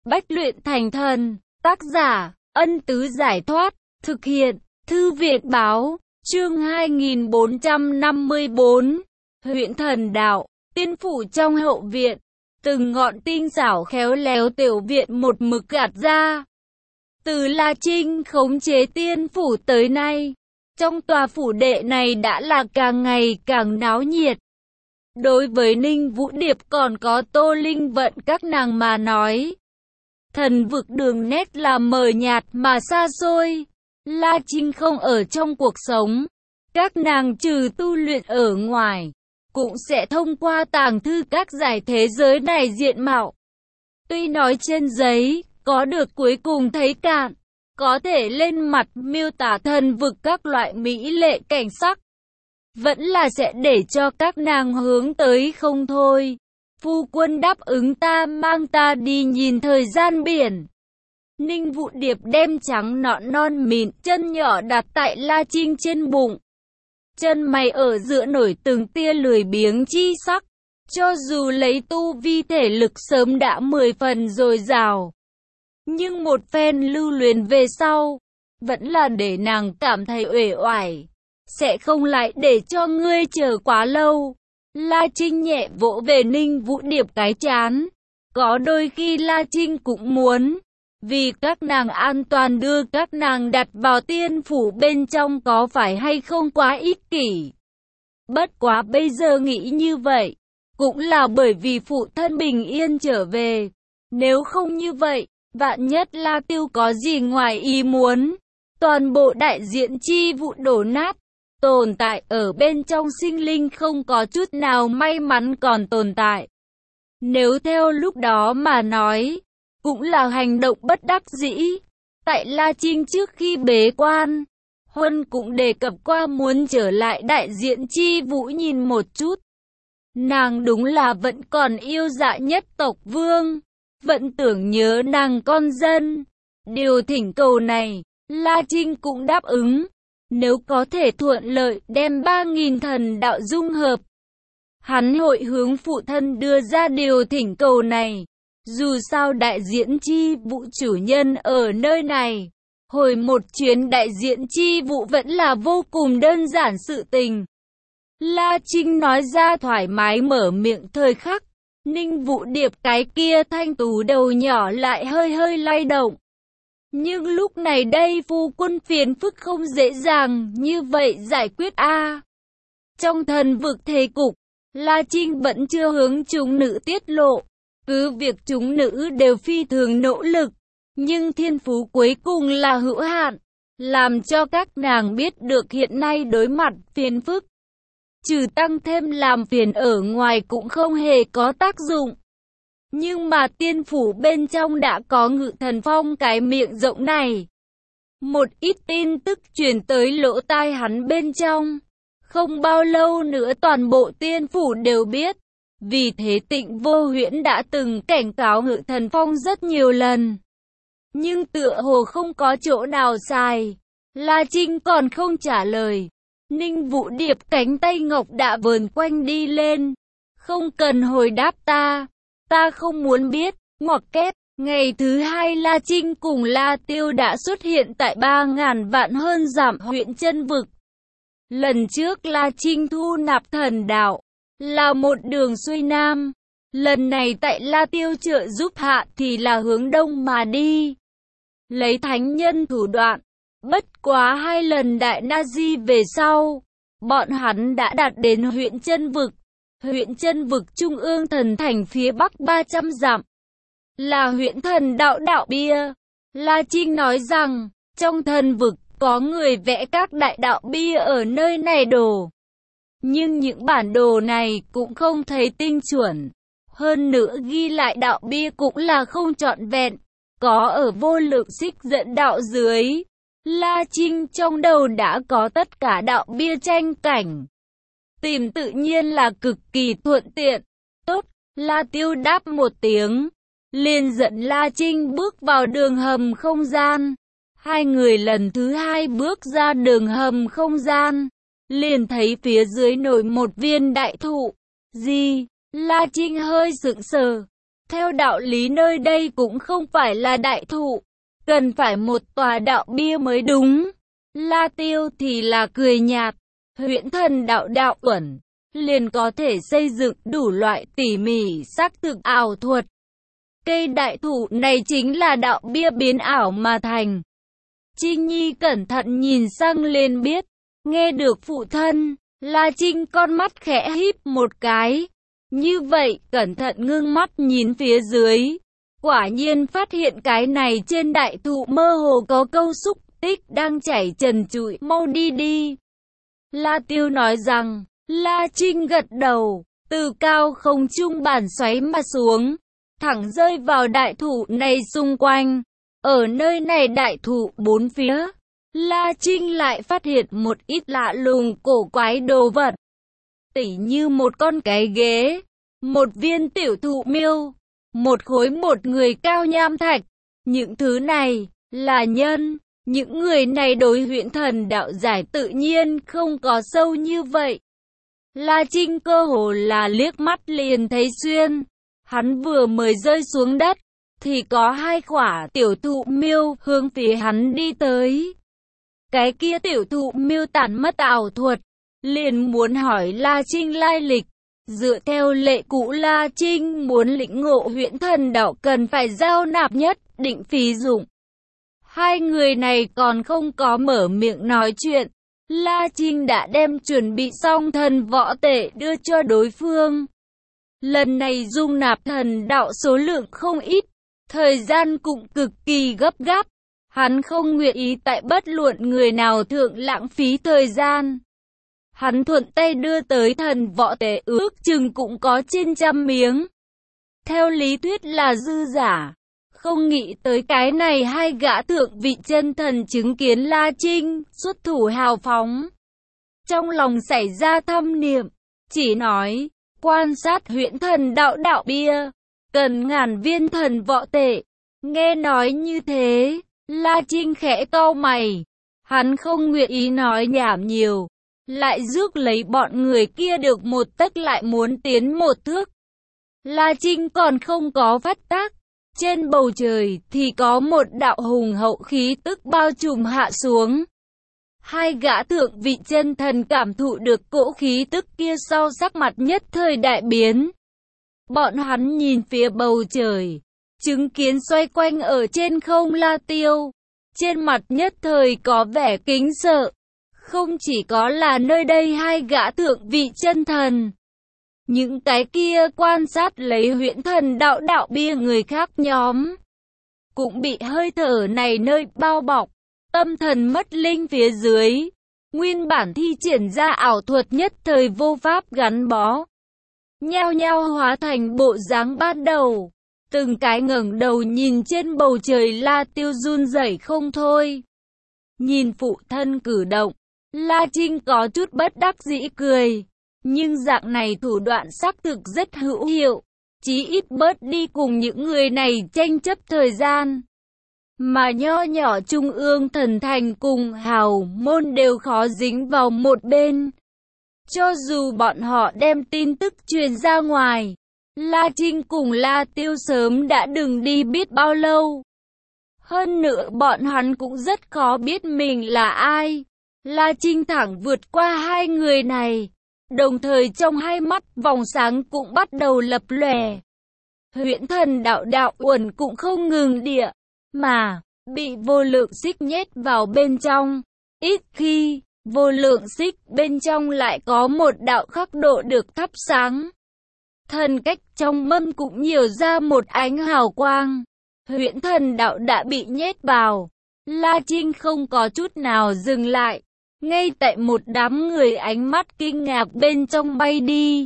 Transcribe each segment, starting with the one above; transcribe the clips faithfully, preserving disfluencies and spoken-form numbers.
Bách luyện thành thần, tác giả, Ân Tứ Giải Thoát, thực hiện, Thư viện Báo, chương hai nghìn bốn trăm năm mươi tư, huyện thần đạo, tiên phủ trong hậu viện, từng ngọn tinh xảo khéo léo tiểu viện một mực gạt ra. Từ La Trinh khống chế tiên phủ tới nay, trong tòa phủ đệ này đã là càng ngày càng náo nhiệt. Đối với Ninh Vũ Điệp còn có Tô Linh Vận các nàng mà nói, thần vực đường nét là mờ nhạt mà xa xôi. La Trinh không ở trong cuộc sống, các nàng trừ tu luyện ở ngoài, cũng sẽ thông qua tàng thư các giải thế giới này diện mạo. Tuy nói trên giấy, có được cuối cùng thấy cạn, có thể lên mặt miêu tả thần vực các loại mỹ lệ cảnh sắc, vẫn là sẽ để cho các nàng hướng tới không thôi. Phu quân đáp ứng ta mang ta đi nhìn thời gian biển. Ninh Vũ Điệp đem trắng nõn non mịn chân nhỏ đặt tại La Trinh trên bụng. Chân mày ở giữa nổi từng tia lười biếng chi sắc. Cho dù lấy tu vi thể lực sớm đã mười phần dồi dào, nhưng một phen lưu luyện về sau, vẫn là để nàng cảm thấy uể oải. Sẽ không lại để cho ngươi chờ quá lâu. La Trinh nhẹ vỗ về Ninh Vũ Điệp cái trán. Có đôi khi La Trinh cũng muốn, vì các nàng an toàn đưa các nàng đặt vào tiên phủ bên trong có phải hay không quá ích kỷ. Bất quá bây giờ nghĩ như vậy, cũng là bởi vì phụ thân bình yên trở về. Nếu không như vậy, vạn nhất La Tiêu có gì ngoài ý muốn, toàn bộ đại diện chi vụ đổ nát. Tồn tại ở bên trong sinh linh không có chút nào may mắn còn tồn tại. Nếu theo lúc đó mà nói, cũng là hành động bất đắc dĩ. Tại La Trinh trước khi bế quan, Huân cũng đề cập qua muốn trở lại đại diện chi vũ nhìn một chút. Nàng đúng là vẫn còn yêu dạ nhất tộc vương, vẫn tưởng nhớ nàng con dân. Điều thỉnh cầu này, La Trinh cũng đáp ứng. Nếu có thể thuận lợi đem ba nghìn thần đạo dung hợp, hắn hội hướng phụ thân đưa ra điều thỉnh cầu này. Dù sao đại diện chi vụ chủ nhân ở nơi này, hồi một chuyến đại diện chi vụ vẫn là vô cùng đơn giản sự tình. La Trinh nói ra thoải mái mở miệng thời khắc, Ninh Vũ Điệp cái kia thanh tú đầu nhỏ lại hơi hơi lay động. Nhưng lúc này đây phu quân phiền phức không dễ dàng như vậy giải quyết a. À, trong thần vực thế cục, La Trinh vẫn chưa hướng chúng nữ tiết lộ. Cứ việc chúng nữ đều phi thường nỗ lực, nhưng thiên phú cuối cùng là hữu hạn, làm cho các nàng biết được hiện nay đối mặt phiền phức, trừ tăng thêm làm phiền ở ngoài cũng không hề có tác dụng. Nhưng mà tiên phủ bên trong đã có Ngự Thần Phong cái miệng rộng này. Một ít tin tức truyền tới lỗ tai hắn bên trong. Không bao lâu nữa toàn bộ tiên phủ đều biết. Vì thế Tịnh Vô Huyễn đã từng cảnh cáo Ngự Thần Phong rất nhiều lần. Nhưng tựa hồ không có chỗ nào sai. La Trinh còn không trả lời. Ninh Vũ Điệp cánh tay ngọc đã vờn quanh đi lên. Không cần hồi đáp ta. Ta không muốn biết, ngoặc kép. Ngày thứ hai La Trinh cùng La Tiêu đã xuất hiện tại ba ngàn vạn hơn dặm huyện chân vực. Lần trước La Trinh thu nạp thần đạo, là một đường xuôi nam. Lần này tại La Tiêu trợ giúp hạ thì là hướng đông mà đi. Lấy thánh nhân thủ đoạn, bất quá hai lần đại na di về sau, bọn hắn đã đạt đến huyện chân vực. Huyện chân vực trung ương thần thành phía bắc ba trăm dặm, là huyện thần đạo đạo bia. La Trinh nói rằng, trong thần vực có người vẽ các đại đạo bia ở nơi này đồ. Nhưng những bản đồ này cũng không thấy tinh chuẩn. Hơn nữa ghi lại đạo bia cũng là không trọn vẹn, có ở vô lượng xích dẫn đạo dưới. La Trinh trong đầu đã có tất cả đạo bia tranh cảnh. Tìm tự nhiên là cực kỳ thuận tiện. Tốt, La Tiêu đáp một tiếng, liền dẫn La Trinh bước vào đường hầm không gian. Hai người lần thứ hai bước ra đường hầm không gian, liền thấy phía dưới nổi một viên đại thụ. Gì? La Trinh hơi sững sờ. Theo đạo lý nơi đây cũng không phải là đại thụ, cần phải một tòa đạo bia mới đúng. La Tiêu thì là cười nhạt, huyễn thần đạo đạo uẩn, liền có thể xây dựng đủ loại tỉ mỉ xác thực ảo thuật. Cây đại thụ này chính là đạo bia biến ảo mà thành. Trinh Nhi cẩn thận nhìn sang lên biết, nghe được phụ thân, La Trinh con mắt khẽ híp một cái. Như vậy, cẩn thận ngưng mắt nhìn phía dưới. Quả nhiên phát hiện cái này trên đại thụ mơ hồ có câu xúc tích đang chảy trần trụi, mau đi đi. La Tiêu nói rằng, La Trinh gật đầu, từ cao không trung bản xoáy mà xuống, thẳng rơi vào đại thụ này xung quanh. Ở nơi này đại thụ bốn phía, La Trinh lại phát hiện một ít lạ lùng cổ quái đồ vật. Tỉ như một con cái ghế, một viên tiểu thụ miêu, một khối một người cao nham thạch. Những thứ này là nhân, những người này đối huyễn thần đạo giải tự nhiên không có sâu như vậy. La Trinh cơ hồ là liếc mắt liền thấy xuyên. Hắn vừa mới rơi xuống đất, thì có hai quả tiểu thụ miêu hướng phía hắn đi tới. Cái kia tiểu thụ miêu tản mất ảo thuật, liền muốn hỏi La Trinh lai lịch. Dựa theo lệ cũ La Trinh muốn lĩnh ngộ huyễn thần đạo cần phải giao nạp nhất định phí dụng. Hai người này còn không có mở miệng nói chuyện, La Trinh đã đem chuẩn bị xong thần võ tệ đưa cho đối phương. Lần này dung nạp thần đạo số lượng không ít, thời gian cũng cực kỳ gấp gáp. Hắn không nguyện ý tại bất luận người nào thượng lãng phí thời gian. Hắn thuận tay đưa tới thần võ tệ ước chừng cũng có trên trăm miếng. Theo lý thuyết là dư giả. Không nghĩ tới cái này hai gã thượng vị chân thần chứng kiến La Trinh xuất thủ hào phóng. Trong lòng xảy ra thâm niệm, chỉ nói, quan sát huyễn thần đạo đạo bia, cần ngàn viên thần võ tệ. Nghe nói như thế, La Trinh khẽ cau mày. Hắn không nguyện ý nói nhảm nhiều, lại rước lấy bọn người kia được một tấc lại muốn tiến một thước. La Trinh còn không có phát tác. Trên bầu trời thì có một đạo hùng hậu khí tức bao trùm hạ xuống. Hai gã thượng vị chân thần cảm thụ được cỗ khí tức kia sau sắc mặt nhất thời đại biến. Bọn hắn nhìn phía bầu trời, chứng kiến xoay quanh ở trên không La Tiêu. Trên mặt nhất thời có vẻ kính sợ. Không chỉ có là nơi đây hai gã thượng vị chân thần. Những cái kia quan sát lấy huyễn thần đạo đạo bia người khác nhóm, cũng bị hơi thở này nơi bao bọc, tâm thần mất linh phía dưới. Nguyên bản thi triển ra ảo thuật nhất thời vô pháp gắn bó. Nhao nhao hóa thành bộ dáng ban đầu. Từng cái ngẩng đầu nhìn trên bầu trời La Tiêu run rẩy không thôi. Nhìn phụ thân cử động, La Trinh có chút bất đắc dĩ cười. Nhưng dạng này thủ đoạn xác thực rất hữu hiệu, chí ít bớt đi cùng những người này tranh chấp thời gian. Mà nho nhỏ trung ương thần thành cùng hào môn đều khó dính vào một bên. Cho dù bọn họ đem tin tức truyền ra ngoài, La Trinh cùng La Tiêu sớm đã đừng đi biết bao lâu. Hơn nữa bọn hắn cũng rất khó biết mình là ai. La Trinh thẳng vượt qua hai người này. Đồng thời trong hai mắt vòng sáng cũng bắt đầu lập lòe. Huyễn thần đạo đạo uẩn cũng không ngừng địa, mà bị vô lượng xích nhét vào bên trong. Ít khi, vô lượng xích bên trong lại có một đạo khắc độ được thắp sáng. Thần cách trong mâm cũng nhiều ra một ánh hào quang. Huyễn thần đạo đã bị nhét vào. La Trinh không có chút nào dừng lại. Ngay tại một đám người ánh mắt kinh ngạc bên trong bay đi.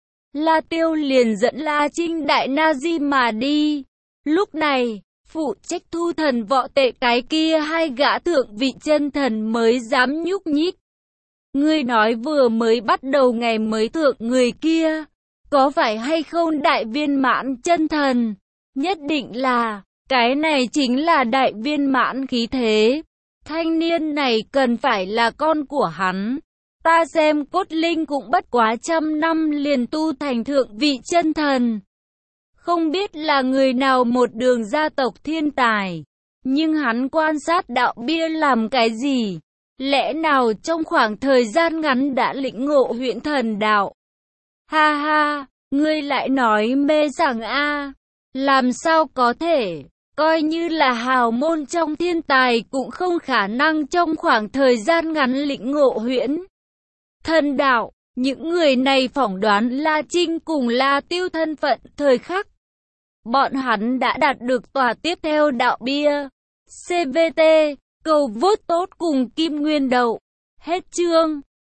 La Tiêu liền dẫn La Trinh đại na di mà đi. Lúc này, phụ trách thu thần võ tệ cái kia hai gã thượng vị chân thần mới dám nhúc nhích. Ngươi nói vừa mới bắt đầu ngày mới thượng người kia, có phải hay không đại viên mãn chân thần? Nhất định là, cái này chính là đại viên mãn khí thế. Thanh niên này cần phải là con của hắn. Ta xem cốt linh cũng bất quá trăm năm liền tu thành thượng vị chân thần. Không biết là người nào một đường gia tộc thiên tài, nhưng hắn quan sát đạo bia làm cái gì? Lẽ nào trong khoảng thời gian ngắn đã lĩnh ngộ huyễn thần đạo? Ha ha, ngươi lại nói mê rằng a, làm sao có thể? Coi như là hào môn trong thiên tài cũng không khả năng trong khoảng thời gian ngắn lĩnh ngộ huyễn thần đạo. Những người này phỏng đoán La Trinh cùng La Tiêu thân phận thời khắc bọn hắn đã đạt được tòa tiếp theo đạo bia. xê vê tê, cầu vote tốt cùng Kim Nguyên Đậu. Hết chương.